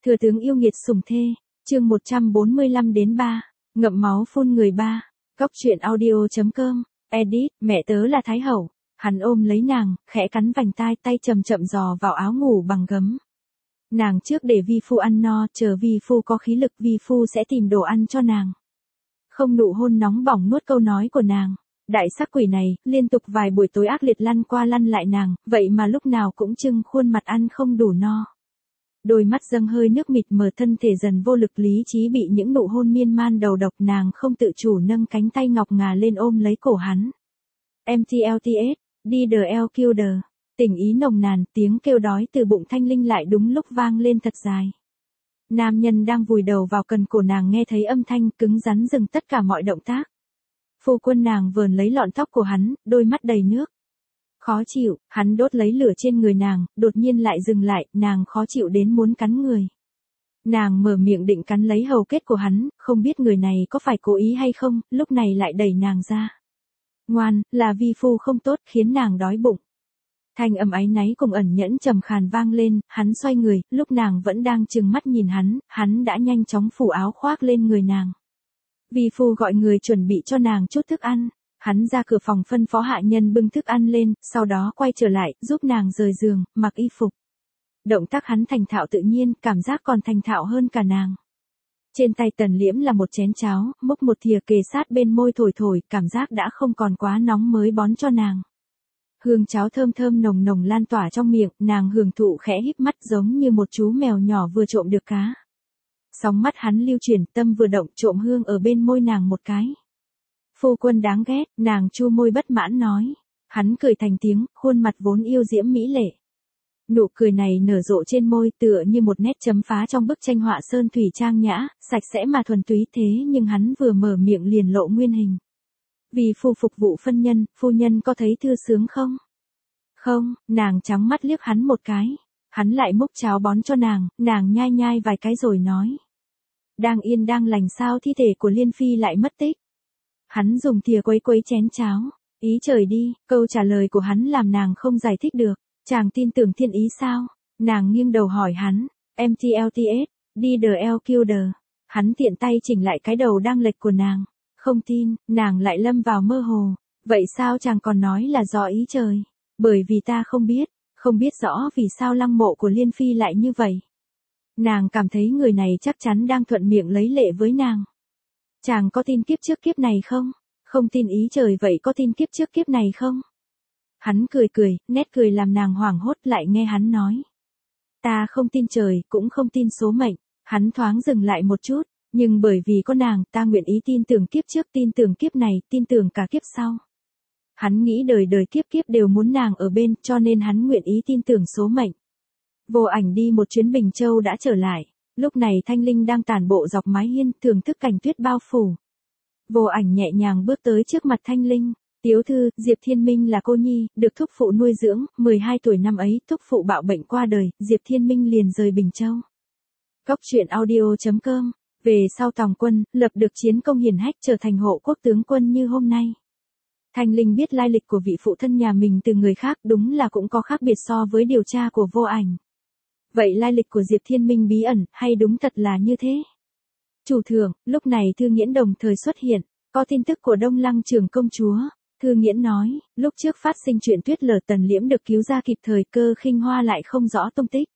Thừa tướng yêu nghiệt sủng thê, chương 145-3, ngậm máu phun người 3. Góc truyện audio.com, edit, mẹ tớ là Thái Hậu. Hắn ôm lấy nàng, khẽ cắn vành tai, tay chậm chậm dò vào áo ngủ bằng gấm. Nàng trước để vi phu ăn no, chờ vi phu có khí lực vi phu sẽ tìm đồ ăn cho nàng. Không nụ hôn nóng bỏng nuốt câu nói của nàng. Đại sắc quỷ này, liên tục vài buổi tối ác liệt lăn qua lăn lại nàng, vậy mà lúc nào cũng trưng khuôn mặt ăn không đủ no. Đôi mắt dâng hơi nước mịt mờ, thân thể dần vô lực, lý trí bị những nụ hôn miên man đầu độc, nàng không tự chủ nâng cánh tay ngọc ngà lên ôm lấy cổ hắn. MTLTS, DDLQD, tình ý nồng nàn, tiếng kêu đói từ bụng Thanh Linh lại đúng lúc vang lên thật dài. Nam nhân đang vùi đầu vào cần cổ nàng nghe thấy âm thanh cứng rắn dừng tất cả mọi động tác. Phu quân, nàng vờn lấy lọn tóc của hắn, đôi mắt đầy nước. Khó chịu, hắn đốt lấy lửa trên người nàng, đột nhiên lại dừng lại, nàng khó chịu đến muốn cắn người. Nàng mở miệng định cắn lấy hầu kết của hắn, không biết người này có phải cố ý hay không, lúc này lại đẩy nàng ra. Ngoan, là vi phu không tốt, khiến nàng đói bụng. Thanh âm áy náy cùng ẩn nhẫn trầm khàn vang lên, hắn xoay người, lúc nàng vẫn đang trừng mắt nhìn hắn đã nhanh chóng phủ áo khoác lên người nàng. Vi phu gọi người chuẩn bị cho nàng chút thức ăn. Hắn ra cửa phòng phân phó hạ nhân bưng thức ăn lên, sau đó quay trở lại, giúp nàng rời giường, mặc y phục. Động tác hắn thành thạo tự nhiên, cảm giác còn thành thạo hơn cả nàng. Trên tay Tần Liễm là một chén cháo, múc một thìa kề sát bên môi thổi thổi, cảm giác đã không còn quá nóng mới bón cho nàng. Hương cháo thơm thơm nồng nồng lan tỏa trong miệng, nàng hưởng thụ khẽ híp mắt giống như một chú mèo nhỏ vừa trộm được cá. Sóng mắt hắn lưu chuyển, tâm vừa động, trộm hương ở bên môi nàng một cái. Phu quân đáng ghét, nàng chu môi bất mãn nói. Hắn cười thành tiếng, khuôn mặt vốn yêu diễm mỹ lệ. Nụ cười này nở rộ trên môi tựa như một nét chấm phá trong bức tranh họa sơn thủy trang nhã, sạch sẽ mà thuần túy, thế nhưng hắn vừa mở miệng liền lộ nguyên hình. Vì phu phục vụ phân nhân, phu nhân có thấy thư sướng không? Không, nàng trắng mắt liếc hắn một cái. Hắn lại múc cháo bón cho nàng nhai nhai vài cái rồi nói. Đang yên đang lành sao thi thể của Liên Phi lại mất tích? Hắn dùng thìa quấy quấy chén cháo. Ý trời đi, câu trả lời của hắn làm nàng không giải thích được. Chàng tin tưởng thiên ý sao? Nàng nghiêng đầu hỏi hắn. MTLTS, DDLQD. Hắn tiện tay chỉnh lại cái đầu đang lệch của nàng. Không tin, nàng lại lâm vào mơ hồ. Vậy sao chàng còn nói là do ý trời? Bởi vì ta không biết rõ vì sao lăng mộ của Liên Phi lại như vậy. Nàng cảm thấy người này chắc chắn đang thuận miệng lấy lệ với nàng. Chàng có tin kiếp trước kiếp này không? Không tin ý trời vậy có tin kiếp trước kiếp này không? Hắn cười, nét cười làm nàng hoảng hốt, lại nghe hắn nói. Ta không tin trời, cũng không tin số mệnh. Hắn thoáng dừng lại một chút, nhưng bởi vì có nàng, ta nguyện ý tin tưởng kiếp trước, tin tưởng kiếp này, tin tưởng cả kiếp sau. Hắn nghĩ đời đời kiếp kiếp đều muốn nàng ở bên, cho nên hắn nguyện ý tin tưởng số mệnh. Vô Ảnh đi một chuyến Bình Châu đã trở lại. Lúc này Thanh Linh đang tản bộ dọc mái hiên, thưởng thức cảnh tuyết bao phủ. Vô Ảnh nhẹ nhàng bước tới trước mặt Thanh Linh. Tiếu thư, Diệp Thiên Minh là cô nhi, được thúc phụ nuôi dưỡng, 12 tuổi năm ấy, thúc phụ bạo bệnh qua đời, Diệp Thiên Minh liền rời Bình Châu. Góc truyện audio.com, về sau tòng quân, lập được chiến công hiển hách, trở thành hộ quốc tướng quân như hôm nay. Thanh Linh biết lai lịch của vị phụ thân nhà mình từ người khác, đúng là cũng có khác biệt so với điều tra của Vô Ảnh. Vậy lai lịch của Diệp Thiên Minh bí ẩn, hay đúng thật là như thế? Chủ thượng, lúc này Thư Nghiễn đồng thời xuất hiện, có tin tức của Đông Lăng trưởng công chúa. Thư Nghiễn nói, lúc trước phát sinh chuyện tuyết lở, Tần Liễm được cứu ra kịp thời, Cơ Khinh Hoa lại không rõ tung tích.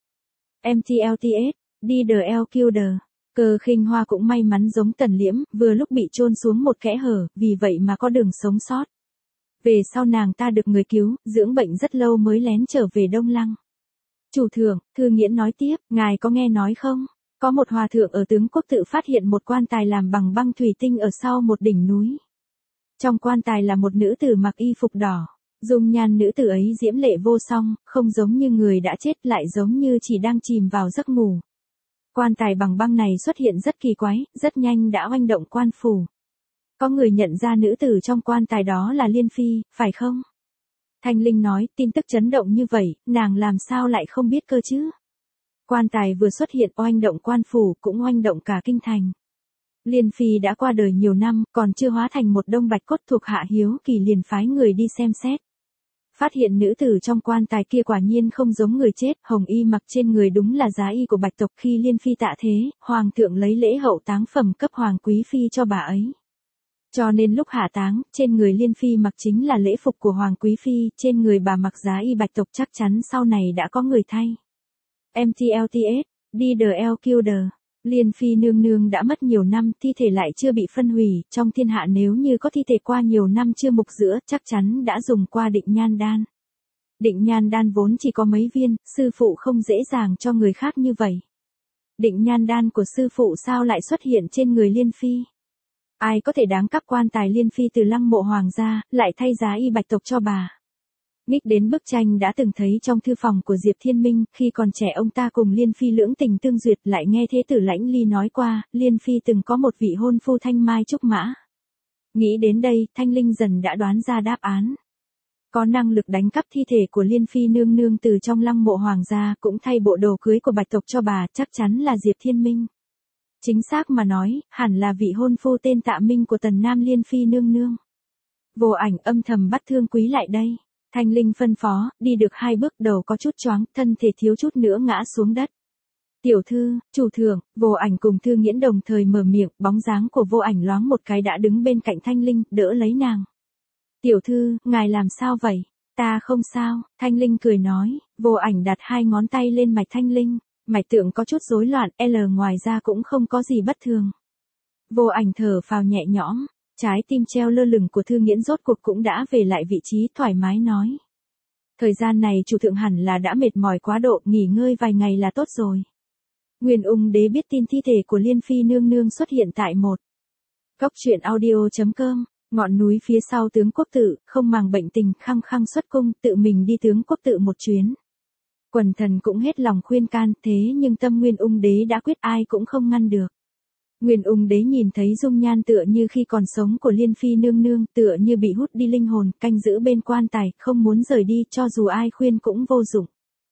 MTLTS, DDLQD. Cơ Khinh Hoa cũng may mắn giống Tần Liễm, vừa lúc bị chôn xuống một kẽ hở, vì vậy mà có đường sống sót. Về sau nàng ta được người cứu, dưỡng bệnh rất lâu mới lén trở về Đông Lăng. Chủ thượng, Thư Nghiễn nói tiếp, ngài có nghe nói không? Có một hòa thượng ở Tướng Quốc tự phát hiện một quan tài làm bằng băng thủy tinh ở sau một đỉnh núi. Trong quan tài là một nữ tử mặc y phục đỏ. Dung nhan nữ tử ấy diễm lệ vô song, không giống như người đã chết, lại giống như chỉ đang chìm vào giấc ngủ. Quan tài bằng băng này xuất hiện rất kỳ quái, rất nhanh đã oanh động quan phủ. Có người nhận ra nữ tử trong quan tài đó là Liên Phi, phải không? Thanh Linh nói, tin tức chấn động như vậy, nàng làm sao lại không biết cơ chứ? Quan tài vừa xuất hiện oanh động quan phủ, cũng oanh động cả kinh thành. Liên Phi đã qua đời nhiều năm, còn chưa hóa thành một đông bạch cốt, thuộc hạ hiếu kỳ liền phái người đi xem xét. Phát hiện nữ tử trong quan tài kia quả nhiên không giống người chết, hồng y mặc trên người đúng là giá y của Bạch tộc. Khi Liên Phi tạ thế, Hoàng thượng lấy lễ hậu táng phẩm cấp Hoàng quý phi cho bà ấy. Cho nên lúc hạ táng, trên người Liên Phi mặc chính là lễ phục của Hoàng quý phi, trên người bà mặc giá y Bạch tộc, chắc chắn sau này đã có người thay. MTLTS, DDLQD. Liên Phi nương nương đã mất nhiều năm, thi thể lại chưa bị phân hủy, trong thiên hạ nếu như có thi thể qua nhiều năm chưa mục rữa, chắc chắn đã dùng qua định nhan đan. Định nhan đan vốn chỉ có mấy viên, sư phụ không dễ dàng cho người khác như vậy. Định nhan đan của sư phụ sao lại xuất hiện trên người Liên Phi? Ai có thể đáng cắp quan tài Liên Phi từ lăng mộ hoàng gia, lại thay giá y Bạch tộc cho bà? Nghĩ đến bức tranh đã từng thấy trong thư phòng của Diệp Thiên Minh, khi còn trẻ ông ta cùng Liên Phi lưỡng tình tương duyệt, lại nghe Thế tử Lãnh Ly nói qua, Liên Phi từng có một vị hôn phu thanh mai trúc mã. Nghĩ đến đây, Thanh Linh dần đã đoán ra đáp án. Có năng lực đánh cắp thi thể của Liên Phi nương nương từ trong lăng mộ hoàng gia, cũng thay bộ đồ cưới của Bạch tộc cho bà, chắc chắn là Diệp Thiên Minh. Chính xác mà nói, hẳn là vị hôn phu tên Tạ Minh của Tần Nam Liên Phi nương nương. Vô Ảnh âm thầm bắt Thương Quý lại đây. Thanh Linh phân phó, đi được 2 bước đầu có chút choáng, thân thể thiếu chút nữa ngã xuống đất. Tiểu thư, chủ thượng, Vô Ảnh cùng Thư Nghiễn đồng thời mở miệng, bóng dáng của Vô Ảnh loáng một cái đã đứng bên cạnh Thanh Linh, đỡ lấy nàng. Tiểu thư, ngài làm sao vậy? Ta không sao, Thanh Linh cười nói. Vô Ảnh đặt 2 ngón tay lên mạch Thanh Linh, mạch tượng có chút rối loạn, ngoài ra cũng không có gì bất thường. Vô Ảnh thở phào nhẹ nhõm. Trái tim treo lơ lửng của Thư Nghiễn rốt cuộc cũng đã về lại vị trí, thoải mái nói. Thời gian này chủ thượng hẳn là đã mệt mỏi quá độ, nghỉ ngơi vài ngày là tốt rồi. Nguyên Ung Đế biết tin thi thể của Liên Phi nương nương xuất hiện tại một góc truyện audio.com, ngọn núi phía sau tướng quốc tự, không màng bệnh tình, khăng khăng xuất cung, tự mình đi tướng quốc tự một chuyến. Quần thần cũng hết lòng khuyên can, thế nhưng tâm Nguyên Ung Đế đã quyết, ai cũng không ngăn được. Nguyên Ung Đế nhìn thấy dung nhan tựa như khi còn sống của Liên Phi nương nương, tựa như bị hút đi linh hồn, canh giữ bên quan tài, không muốn rời đi, cho dù ai khuyên cũng vô dụng.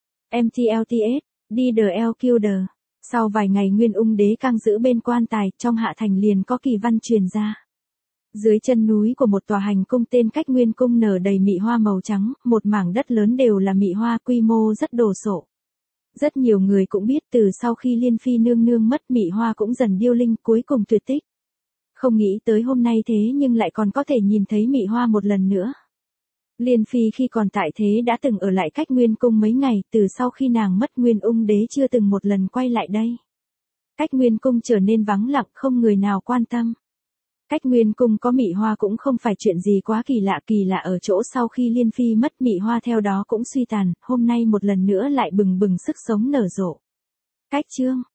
MTLTS, DDLQD. Sau vài ngày Nguyên Ung Đế canh giữ bên quan tài, trong hạ thành liền có kỳ văn truyền ra. Dưới chân núi của một tòa hành cung tên Cách Nguyên Cung nở đầy mị hoa màu trắng, một mảng đất lớn đều là mị hoa, quy mô rất đồ sộ. Rất nhiều người cũng biết từ sau khi Liên Phi nương nương mất, mị hoa cũng dần điêu linh, cuối cùng tuyệt tích. Không nghĩ tới hôm nay thế nhưng lại còn có thể nhìn thấy mị hoa một lần nữa. Liên Phi khi còn tại thế đã từng ở lại Cách Nguyên Cung mấy ngày, từ sau khi nàng mất Nguyên Ung Đế chưa từng một lần quay lại đây. Cách Nguyên Cung trở nên vắng lặng, không người nào quan tâm. Cách Nguyên Cung có mị hoa cũng không phải chuyện gì quá kỳ lạ ở chỗ sau khi Liên Phi mất, mị hoa theo đó cũng suy tàn, hôm nay một lần nữa lại bừng bừng sức sống nở rộ. Cách chương